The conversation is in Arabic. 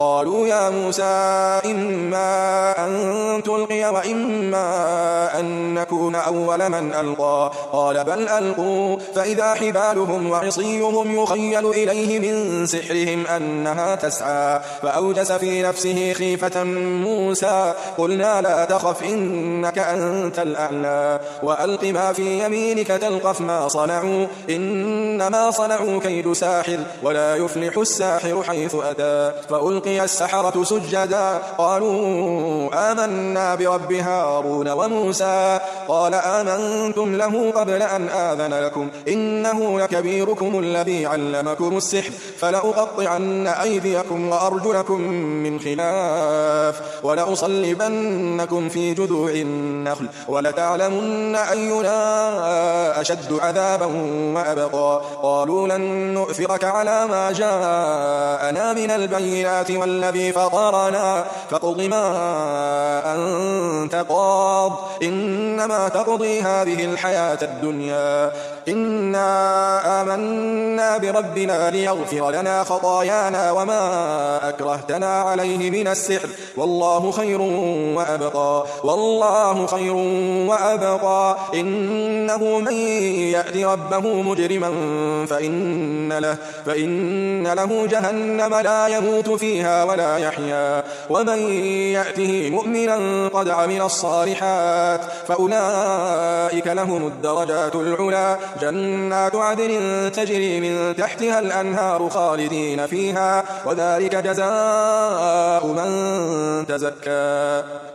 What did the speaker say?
قالوا يا موسى إما أن تلقي وإما أن نكون أول من ألقى قال بل ألقوا فإذا حبالهم وعصيهم يخيل إليه من سحرهم أنها تسعى فأوجس في نفسه خيفة موسى قلنا لا تخف إنك أنت الأعلى وألق ما في يمينك تلقف ما صنعوا إنما صنعوا كيد ساحر ولا يفلح الساحر حيث أتى فألقي السحرة سجدا قالوا آمنا برب هارون وموسى قال آمنتم له قبل أن آذن لكم إنه لكبيركم الذي علمكم السحر فلأقطعن أيديكم وأرجلكم من خلاف ولأصلبنكم في جذوع النخل ولتعلمن أينا أشد عذابا وأبقى قالوا لن نؤثرك على ما جاءنا من البينات والذي فطرنا فاقض ما أنت قاض إنما تقضي هذه الحياة الدنيا إنا آمنا بربنا ليغفر لنا خطايانا وما أكرهتنا عليه من السحر والله خير وأبقى إنه من يأت ربه مجرما فإن له جهنم لا يموت فيها ولا يحيا ومن يأته مؤمنا قد عمل الصالحات فأولئك لهم الدرجات العلى جنات عدن تجري من تحتها الأنهار خالدين فيها وذلك جزاء من تزكى